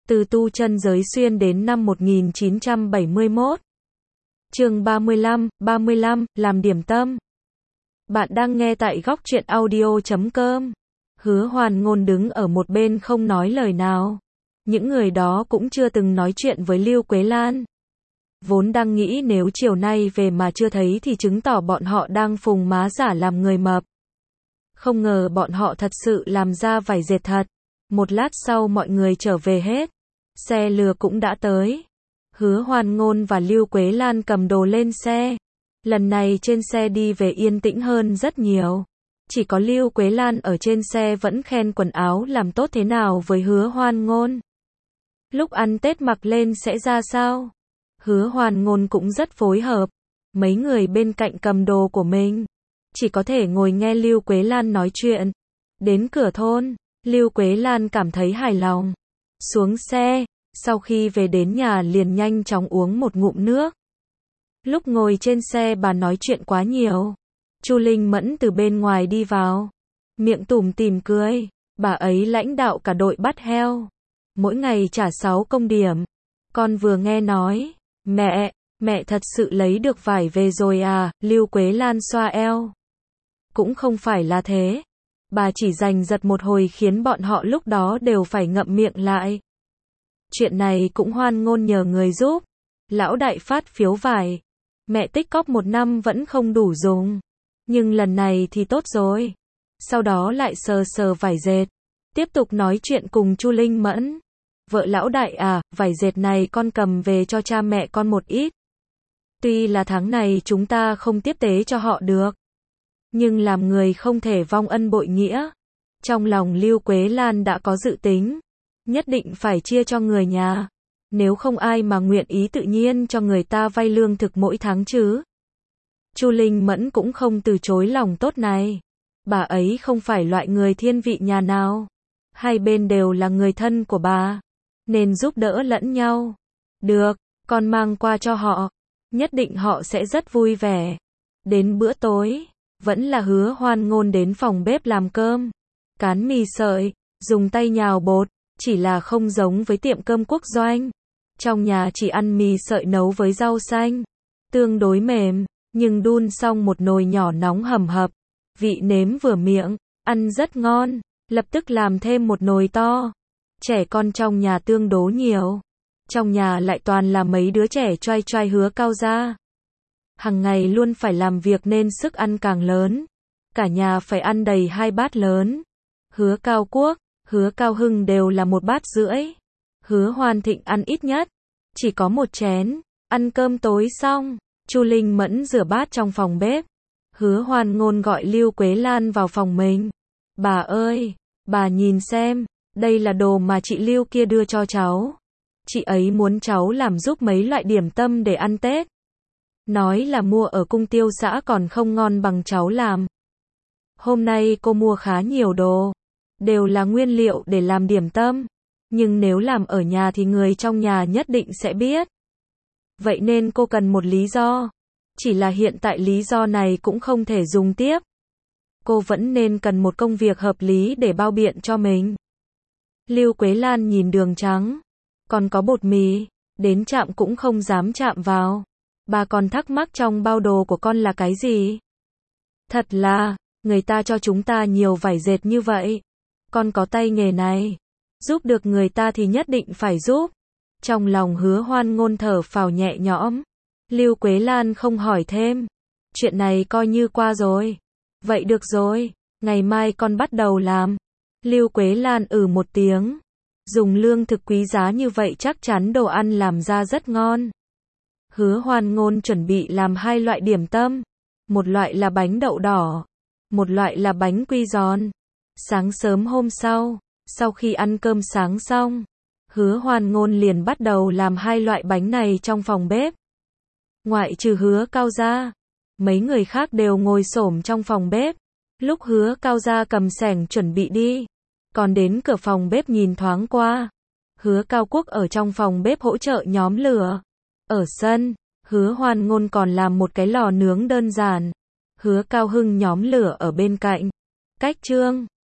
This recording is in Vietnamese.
Từ tu chân giới xuyên đến năm 1971. Chương 35, làm điểm tâm. Bạn đang nghe tại góc truyện audio.com. Hứa Hoan Ngôn đứng ở một bên không nói lời nào. Những người đó cũng chưa từng nói chuyện với Lưu Quế Lan. Vốn đang nghĩ nếu chiều nay về mà chưa thấy thì chứng tỏ bọn họ đang phùng má giả làm người mập. Không ngờ bọn họ thật sự làm ra vải dệt thật. Một lát sau mọi người trở về hết. Xe lừa cũng đã tới. Hứa Hoan Ngôn và Lưu Quế Lan cầm đồ lên xe. Lần này trên xe đi về yên tĩnh hơn rất nhiều. Chỉ có Lưu Quế Lan ở trên xe vẫn khen quần áo làm tốt thế nào với Hứa Hoan Ngôn. Lúc ăn Tết mặc lên sẽ ra sao? Hứa Hoan Ngôn cũng rất phối hợp. Mấy người bên cạnh cầm đồ của mình. Chỉ có thể ngồi nghe Lưu Quế Lan nói chuyện. Đến cửa thôn, Lưu Quế Lan cảm thấy hài lòng. Xuống xe, sau khi về đến nhà liền nhanh chóng uống một ngụm nước. Lúc ngồi trên xe bà nói chuyện quá nhiều. Chu Linh Mẫn từ bên ngoài đi vào. Miệng tủm tỉm cười. Bà ấy lãnh đạo cả đội bắt heo. Mỗi ngày trả 6 công điểm. Con vừa nghe nói. Mẹ thật sự lấy được vải về rồi à? Lưu Quế Lan xoa eo. Cũng không phải là thế. Bà chỉ giành giật một hồi khiến bọn họ lúc đó đều phải ngậm miệng lại. Chuyện này cũng Hoan Ngôn nhờ người giúp. Lão đại phát phiếu vải. Mẹ tích cóp 1 năm vẫn không đủ dùng. Nhưng lần này thì tốt rồi. Sau đó lại sờ sờ vải dệt. Tiếp tục nói chuyện cùng Chu Linh Mẫn. Vợ lão đại à, vải dệt này con cầm về cho cha mẹ con một ít. Tuy là tháng này chúng ta không tiếp tế cho họ được. Nhưng làm người không thể vong ân bội nghĩa. Trong lòng Lưu Quế Lan đã có dự tính. Nhất định phải chia cho người nhà. Nếu không ai mà nguyện ý tự nhiên cho người ta vay lương thực mỗi tháng chứ. Chu Linh Mẫn cũng không từ chối lòng tốt này. Bà ấy không phải loại người thiên vị nhà nào. Hai bên đều là người thân của bà. Nên giúp đỡ lẫn nhau. Được, con mang qua cho họ. Nhất định họ sẽ rất vui vẻ. Đến bữa tối, vẫn là Hứa Hoan Ngôn đến phòng bếp làm cơm. Cán mì sợi, dùng tay nhào bột, chỉ là không giống với tiệm cơm quốc doanh. Trong nhà chỉ ăn mì sợi nấu với rau xanh. Tương đối mềm, nhưng đun xong một nồi nhỏ nóng hầm hập. Vị nếm vừa miệng, ăn rất ngon. Lập tức làm thêm một nồi to. Trẻ con trong nhà tương đối nhiều. Trong nhà lại toàn là mấy đứa trẻ choai choai Hứa Cao gia. Hằng ngày luôn phải làm việc nên sức ăn càng lớn. Cả nhà phải ăn đầy 2 bát lớn. Hứa Cao Quốc, Hứa Cao Hưng đều là 1 bát rưỡi. Hứa Hoan Thịnh ăn ít nhất. Chỉ có 1 chén. Ăn cơm tối xong, Chu Linh Mẫn rửa bát trong phòng bếp. Hứa Hoan Ngôn gọi Lưu Quế Lan vào phòng mình. Bà ơi, bà nhìn xem. Đây là đồ mà chị Lưu kia đưa cho cháu. Chị ấy muốn cháu làm giúp mấy loại điểm tâm để ăn Tết. Nói là mua ở cung tiêu xã còn không ngon bằng cháu làm. Hôm nay cô mua khá nhiều đồ. Đều là nguyên liệu để làm điểm tâm. Nhưng nếu làm ở nhà thì người trong nhà nhất định sẽ biết. Vậy nên cô cần một lý do. Chỉ là hiện tại lý do này cũng không thể dùng tiếp. Cô vẫn nên cần một công việc hợp lý để bao biện cho mình. Lưu Quế Lan nhìn đường trắng. Còn có bột mì. Đến chạm cũng không dám chạm vào. Bà còn thắc mắc trong bao đồ của con là cái gì? Thật là, người ta cho chúng ta nhiều vải dệt như vậy. Con có tay nghề này. Giúp được người ta thì nhất định phải giúp. Trong lòng Hứa Hoan Ngôn thở phào nhẹ nhõm. Lưu Quế Lan không hỏi thêm. Chuyện này coi như qua rồi. Vậy được rồi, ngày mai con bắt đầu làm. Lưu Quế Lan một tiếng. Dùng lương thực quý giá như vậy chắc chắn đồ ăn làm ra rất ngon. Hứa Hoan Ngôn chuẩn bị làm 2 loại điểm tâm. Một loại là bánh đậu đỏ. Một loại là bánh quy giòn. Sáng sớm hôm sau khi ăn cơm sáng xong, Hứa Hoan Ngôn liền bắt đầu làm 2 loại bánh này trong phòng bếp. Ngoại trừ Hứa Cao gia, mấy người khác đều ngồi xổm trong phòng bếp. Lúc Hứa Cao gia cầm xẻng chuẩn bị đi, còn đến cửa phòng bếp nhìn thoáng qua. Hứa Cao Quốc ở trong phòng bếp hỗ trợ nhóm lửa. Ở sân, Hứa Hoan Ngôn còn làm một cái lò nướng đơn giản. Hứa Cao Hưng nhóm lửa ở bên cạnh. Cách trương,